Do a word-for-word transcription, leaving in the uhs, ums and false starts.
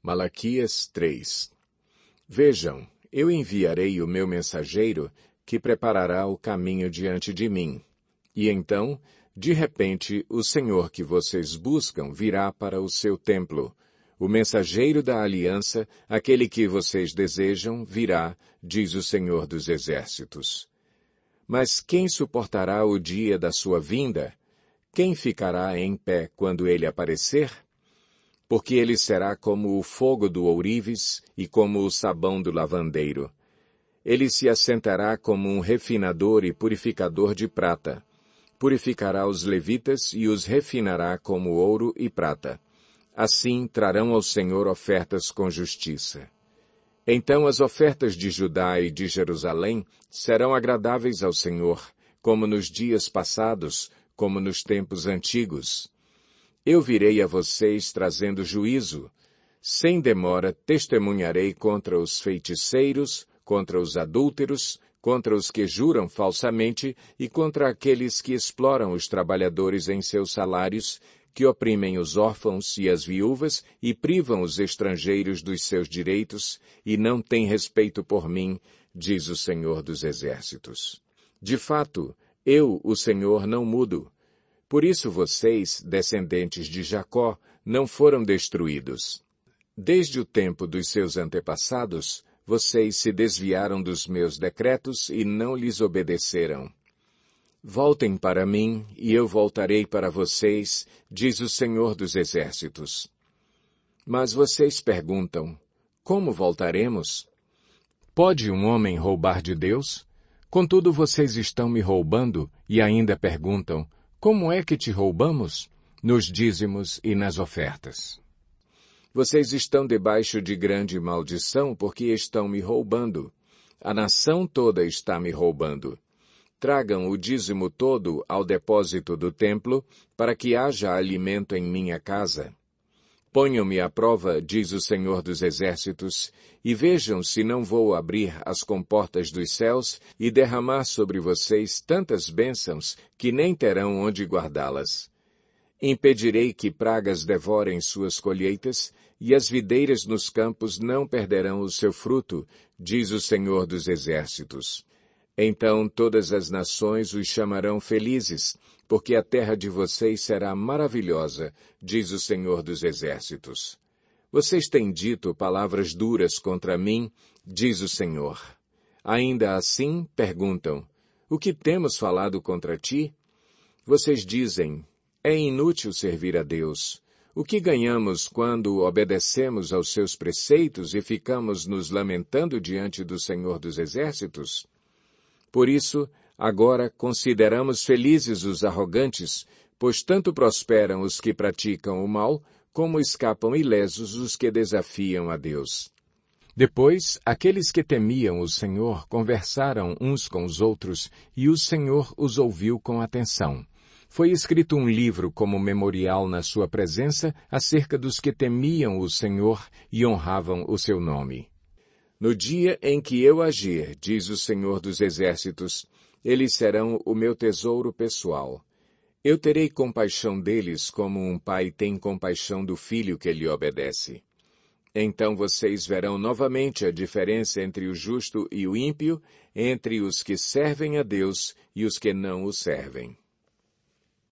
Malaquias três. Vejam, eu enviarei o meu mensageiro, que preparará o caminho diante de mim. E então, de repente, o Senhor que vocês buscam virá para o seu templo. O mensageiro da aliança, aquele que vocês desejam, virá, diz o Senhor dos Exércitos. Mas quem suportará o dia da sua vinda? Quem ficará em pé quando ele aparecer? Porque ele será como o fogo do ourives e como o sabão do lavandeiro. Ele se assentará como um refinador e purificador de prata. Purificará os levitas e os refinará como ouro e prata. Assim trarão ao Senhor ofertas com justiça. Então as ofertas de Judá e de Jerusalém serão agradáveis ao Senhor, como nos dias passados, como nos tempos antigos. Eu virei a vocês trazendo juízo. Sem demora testemunharei contra os feiticeiros, contra os adúlteros, contra os que juram falsamente e contra aqueles que exploram os trabalhadores em seus salários, que oprimem os órfãos e as viúvas e privam os estrangeiros dos seus direitos e não têm respeito por mim, diz o Senhor dos Exércitos. De fato, eu, o Senhor, não mudo. Por isso vocês, descendentes de Jacó, não foram destruídos. Desde o tempo dos seus antepassados, vocês se desviaram dos meus decretos e não lhes obedeceram. Voltem para mim, e eu voltarei para vocês, diz o Senhor dos Exércitos. Mas vocês perguntam, como voltaremos? Pode um homem roubar de Deus? Contudo vocês estão me roubando e ainda perguntam, como é que te roubamos? Nos dízimos e nas ofertas. Vocês estão debaixo de grande maldição porque estão me roubando. A nação toda está me roubando. Tragam o dízimo todo ao depósito do templo, para que haja alimento em minha casa. Ponham-me à prova, diz o Senhor dos Exércitos, e vejam se não vou abrir as comportas dos céus e derramar sobre vocês tantas bênçãos que nem terão onde guardá-las. Impedirei que pragas devorem suas colheitas, e as videiras nos campos não perderão o seu fruto, diz o Senhor dos Exércitos. Então todas as nações os chamarão felizes, porque a terra de vocês será maravilhosa, diz o Senhor dos Exércitos. Vocês têm dito palavras duras contra mim, diz o Senhor. Ainda assim, perguntam, o que temos falado contra ti? Vocês dizem, é inútil servir a Deus. O que ganhamos quando obedecemos aos seus preceitos e ficamos nos lamentando diante do Senhor dos Exércitos? Por isso, agora consideramos felizes os arrogantes, pois tanto prosperam os que praticam o mal, como escapam ilesos os que desafiam a Deus. Depois, aqueles que temiam o Senhor conversaram uns com os outros, e o Senhor os ouviu com atenção. Foi escrito um livro como memorial na sua presença acerca dos que temiam o Senhor e honravam o seu nome. No dia em que eu agir, diz o Senhor dos Exércitos, eles serão o meu tesouro pessoal. Eu terei compaixão deles como um pai tem compaixão do filho que lhe obedece. Então vocês verão novamente a diferença entre o justo e o ímpio, entre os que servem a Deus e os que não o servem.